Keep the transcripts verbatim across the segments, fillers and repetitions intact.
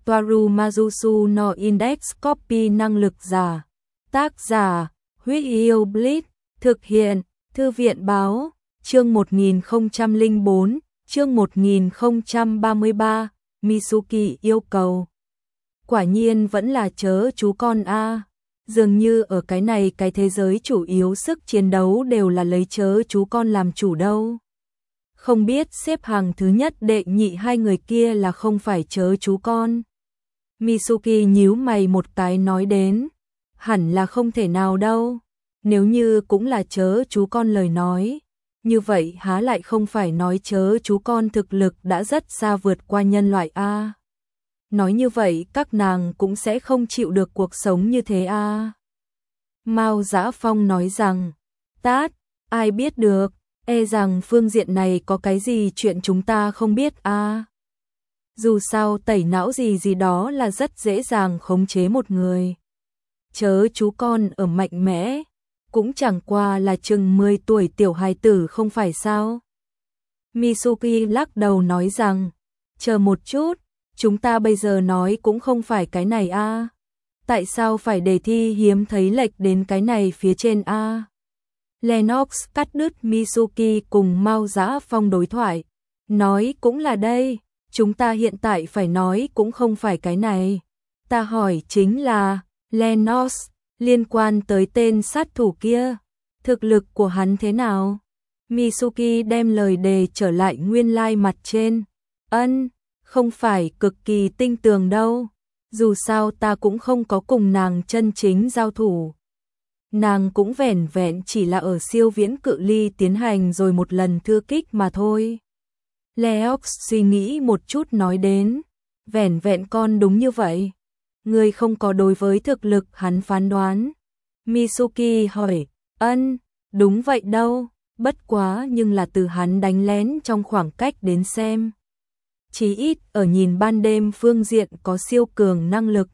Toaru Majusu no Index Copy năng lực giả. Tác giả, Huyết Yêu Blitz, thực hiện, Thư viện báo, chương một nghìn không trăm lẻ bốn, chương một nghìn không trăm ba mươi ba, Mitsuki yêu cầu. Quả nhiên vẫn là chớ chú con a. Dường như ở cái này cái thế giới chủ yếu sức chiến đấu đều là lấy chớ chú con làm chủ đâu. Không biết xếp hàng thứ nhất đệ nhị hai người kia là không phải chớ chú con. Mitsuki nhíu mày một cái nói đến, hẳn là không thể nào đâu. Nếu như cũng là chớ chú con lời nói, như vậy há lại không phải nói chớ chú con thực lực đã rất xa vượt qua nhân loại a. Nói như vậy các nàng cũng sẽ không chịu được cuộc sống như thế a. Mao Dã Phong nói rằng, tát, ai biết được, e rằng phương diện này có cái gì chuyện chúng ta không biết a. Dù sao tẩy não gì gì đó là rất dễ dàng khống chế một người. Chớ chú con ở mạnh mẽ, cũng chẳng qua là chừng mười tuổi tiểu hài tử không phải sao. Mitsuki lắc đầu nói rằng, chờ một chút, chúng ta bây giờ nói cũng không phải cái này a. Tại sao phải đề thi hiếm thấy lệch đến cái này phía trên a? Lennox cắt đứt Mitsuki cùng Mao Dã Phong đối thoại, nói cũng là đây, chúng ta hiện tại phải nói cũng không phải cái này. Ta hỏi chính là, Lennox, liên quan tới tên sát thủ kia, thực lực của hắn thế nào? Mitsuki đem lời đề trở lại nguyên lai mặt trên. Ân, không phải cực kỳ tinh tường đâu, dù sao ta cũng không có cùng nàng chân chính giao thủ. Nàng cũng vẻn vẹn chỉ là ở siêu viễn cự ly tiến hành rồi một lần thư kích mà thôi. Leox suy nghĩ một chút nói đến, vẻn vẹn con đúng như vậy. Người không có đối với thực lực hắn phán đoán. Mitsuki hỏi, ân, đúng vậy đâu, bất quá nhưng là từ hắn đánh lén trong khoảng cách đến xem. Chí ít ở nhìn ban đêm phương diện có siêu cường năng lực.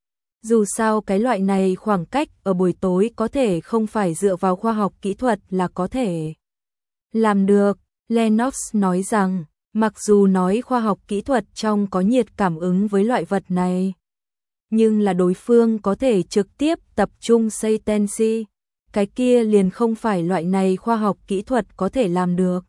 Dù sao cái loại này khoảng cách ở buổi tối có thể không phải dựa vào khoa học kỹ thuật là có thể làm được. Lennox nói rằng, mặc dù nói khoa học kỹ thuật trong có nhiệt cảm ứng với loại vật này, nhưng là đối phương có thể trực tiếp tập trung Seitenshi, cái kia liền không phải loại này khoa học kỹ thuật có thể làm được,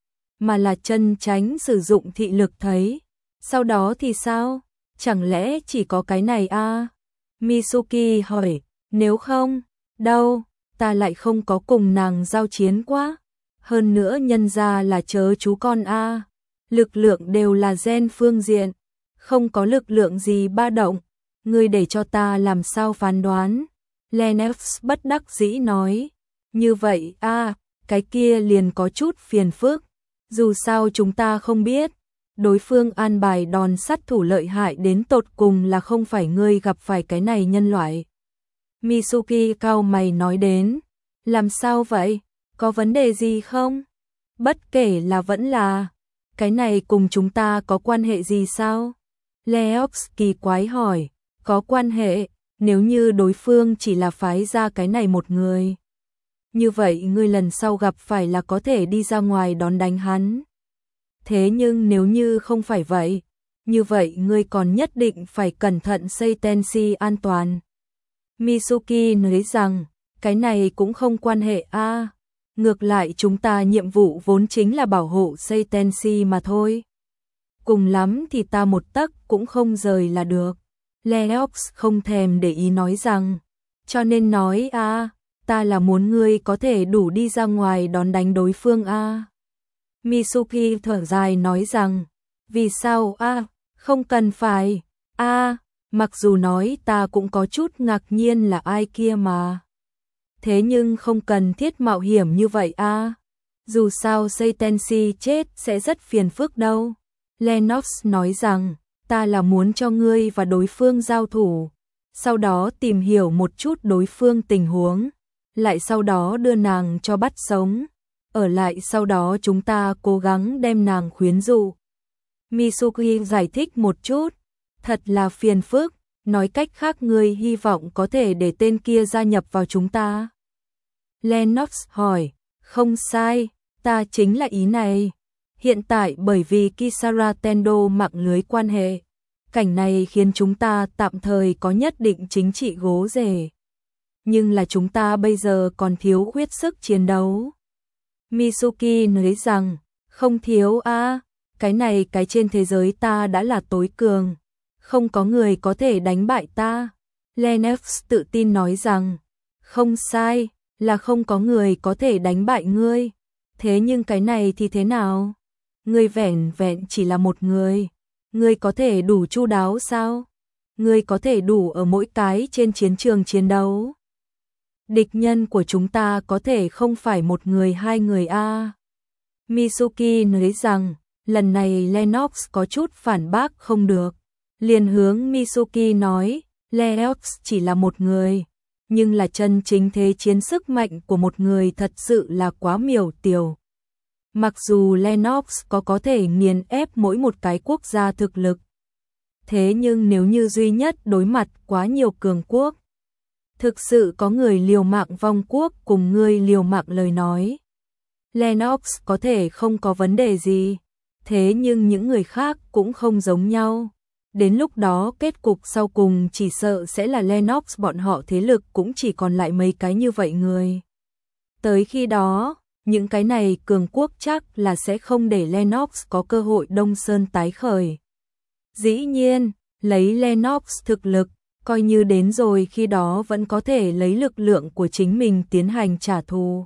mà là chân tránh sử dụng thị lực thấy. Sau đó thì sao? Chẳng lẽ chỉ có cái này a? Mitsuki hỏi, nếu không, đâu, ta lại không có cùng nàng giao chiến quá. Hơn nữa nhân ra là chớ chú con a, lực lượng đều là gen phương diện, không có lực lượng gì ba động, ngươi để cho ta làm sao phán đoán? Lennox bất đắc dĩ nói, như vậy a, cái kia liền có chút phiền phức, dù sao chúng ta không biết, đối phương an bài đòn sát thủ lợi hại đến tột cùng là không phải ngươi gặp phải cái này nhân loại. Mitsuki cau mày nói đến, làm sao vậy? Có vấn đề gì không? Bất kể là vẫn là, cái này cùng chúng ta có quan hệ gì sao? Leox kỳ quái hỏi, có quan hệ, nếu như đối phương chỉ là phái ra cái này một người. Như vậy ngươi lần sau gặp phải là có thể đi ra ngoài đón đánh hắn. Thế nhưng nếu như không phải vậy, như vậy ngươi còn nhất định phải cẩn thận Seitenshi an toàn. Mitsuki nói rằng, cái này cũng không quan hệ a. Ngược lại chúng ta nhiệm vụ vốn chính là bảo hộ Seitenshi mà thôi. Cùng lắm thì ta một tấc cũng không rời là được. Leox không thèm để ý nói rằng, cho nên nói a, ta là muốn ngươi có thể đủ đi ra ngoài đón đánh đối phương a. Mitsuki thở dài nói rằng, vì sao a, không cần phải, a, mặc dù nói ta cũng có chút ngạc nhiên là ai kia mà. Thế nhưng không cần thiết mạo hiểm như vậy a. Dù sao Seitenshi chết sẽ rất phiền phức đâu. Lennox nói rằng, ta là muốn cho ngươi và đối phương giao thủ, sau đó tìm hiểu một chút đối phương tình huống, lại sau đó đưa nàng cho bắt sống, ở lại sau đó chúng ta cố gắng đem nàng khuyến dụ. Mitsuki giải thích một chút, thật là phiền phức, nói cách khác ngươi hy vọng có thể để tên kia gia nhập vào chúng ta. Lennox hỏi, không sai, ta chính là ý này. Hiện tại bởi vì Kisara Tendo mạng lưới quan hệ, cảnh này khiến chúng ta tạm thời có nhất định chính trị gố rể. Nhưng là chúng ta bây giờ còn thiếu khuyết sức chiến đấu. Mitsuki nói rằng, không thiếu a, cái này cái trên thế giới ta đã là tối cường. Không có người có thể đánh bại ta. Lennox tự tin nói rằng, không sai, là không có người có thể đánh bại ngươi. Thế nhưng cái này thì thế nào? Ngươi vẻn vẹn chỉ là một người. Ngươi có thể đủ chu đáo sao? Ngươi có thể đủ ở mỗi cái trên chiến trường chiến đấu. Địch nhân của chúng ta có thể không phải một người hai người a. Mitsuki nói rằng, lần này Lennox có chút phản bác không được. Liền hướng Mitsuki nói, Lennox chỉ là một người, nhưng là chân chính thế chiến sức mạnh của một người thật sự là quá miểu tiểu. Mặc dù Lennox có có thể nghiền ép mỗi một cái quốc gia thực lực, thế nhưng nếu như duy nhất đối mặt quá nhiều cường quốc, thực sự có người liều mạng vong quốc cùng người liều mạng lời nói, Lennox có thể không có vấn đề gì, thế nhưng những người khác cũng không giống nhau. Đến lúc đó kết cục sau cùng chỉ sợ sẽ là Lennox bọn họ thế lực cũng chỉ còn lại mấy cái như vậy người. Tới khi đó, những cái này cường quốc chắc là sẽ không để Lennox có cơ hội Đông Sơn tái khởi. Dĩ nhiên, lấy Lennox thực lực, coi như đến rồi khi đó vẫn có thể lấy lực lượng của chính mình tiến hành trả thù.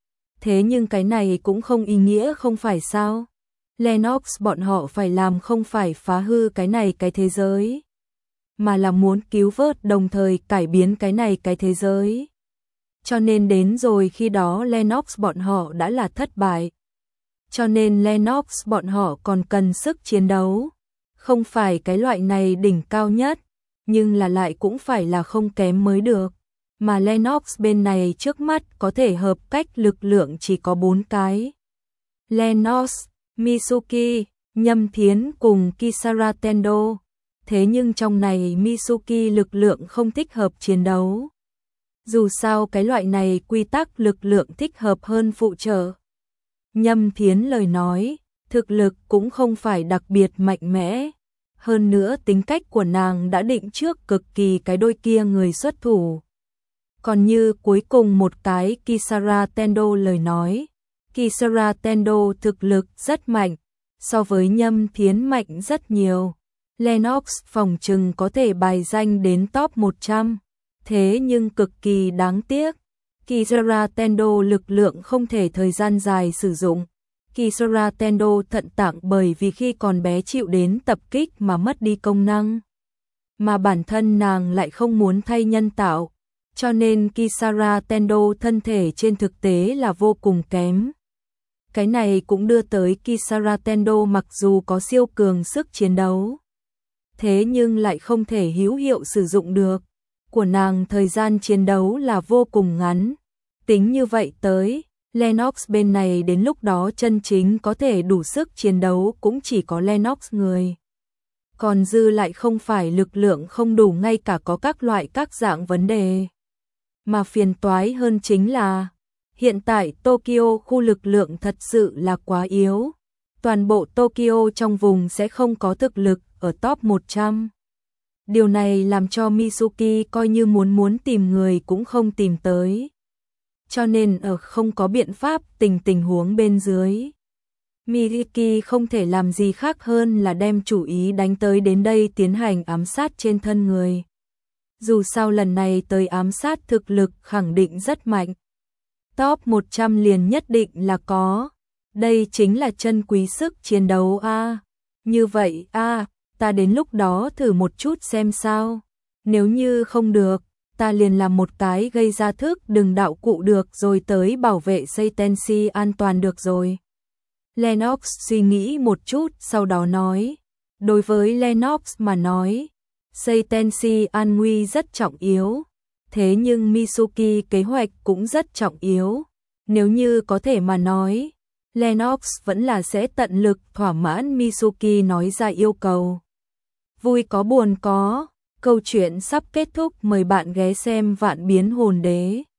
Thế nhưng cái này cũng không ý nghĩa không phải sao? Lennox bọn họ phải làm không phải phá hư cái này cái thế giới, mà là muốn cứu vớt đồng thời cải biến cái này cái thế giới. Cho nên đến rồi khi đó Lennox bọn họ đã là thất bại. Cho nên Lennox bọn họ còn cần sức chiến đấu. Không phải cái loại này đỉnh cao nhất, nhưng là lại cũng phải là không kém mới được. Mà Lennox bên này trước mắt có thể hợp cách lực lượng chỉ có bốn cái. Lennox, Mitsuki, Nhâm Thiến cùng Kisara Tendo. Thế nhưng trong này Mitsuki lực lượng không thích hợp chiến đấu. Dù sao cái loại này quy tắc lực lượng thích hợp hơn phụ trợ. Nhâm Thiến lời nói, thực lực cũng không phải đặc biệt mạnh mẽ. Hơn nữa tính cách của nàng đã định trước cực kỳ cái đôi kia người xuất thủ. Còn như cuối cùng một cái Kisara Tendo lời nói. Kisara Tendo thực lực rất mạnh, so với Nhâm Thiến mạnh rất nhiều. Lennox phòng trừng có thể bài danh đến top một trăm, thế nhưng cực kỳ đáng tiếc. Kisara Tendo lực lượng không thể thời gian dài sử dụng. Kisara Tendo thận tạng bởi vì khi còn bé chịu đến tập kích mà mất đi công năng. Mà bản thân nàng lại không muốn thay nhân tạo, cho nên Kisara Tendo thân thể trên thực tế là vô cùng kém. Cái này cũng đưa tới Kisara Tendo mặc dù có siêu cường sức chiến đấu, thế nhưng lại không thể hữu hiệu sử dụng được. Của nàng thời gian chiến đấu là vô cùng ngắn. Tính như vậy tới, Lennox bên này đến lúc đó chân chính có thể đủ sức chiến đấu cũng chỉ có Lennox người. Còn dư lại không phải lực lượng không đủ, ngay cả có các loại các dạng vấn đề. Mà phiền toái hơn chính là hiện tại Tokyo khu lực lượng thật sự là quá yếu. Toàn bộ Tokyo trong vùng sẽ không có thực lực ở top một trăm. Điều này làm cho Mitsuki coi như muốn muốn tìm người cũng không tìm tới. Cho nên ở không có biện pháp tình tình huống bên dưới, Mitsuki không thể làm gì khác hơn là đem chủ ý đánh tới đến đây tiến hành ám sát trên thân người. Dù sao lần này tới ám sát thực lực khẳng định rất mạnh. Top một trăm liền nhất định là có. Đây chính là chân quý sức chiến đấu a. À. Như vậy a, à, ta đến lúc đó thử một chút xem sao. Nếu như không được, ta liền làm một cái gây ra thức đừng đạo cụ được rồi tới bảo vệ Seitenshi an toàn được rồi. Lennox suy nghĩ một chút sau đó nói. Đối với Lennox mà nói, Seitenshi an nguy rất trọng yếu. Thế nhưng Mitsuki kế hoạch cũng rất trọng yếu. Nếu như có thể mà nói, Lennox vẫn là sẽ tận lực thỏa mãn Mitsuki nói ra yêu cầu. Vui có buồn có, câu chuyện sắp kết thúc, mời bạn ghé xem Vạn Biến Hồn Đế.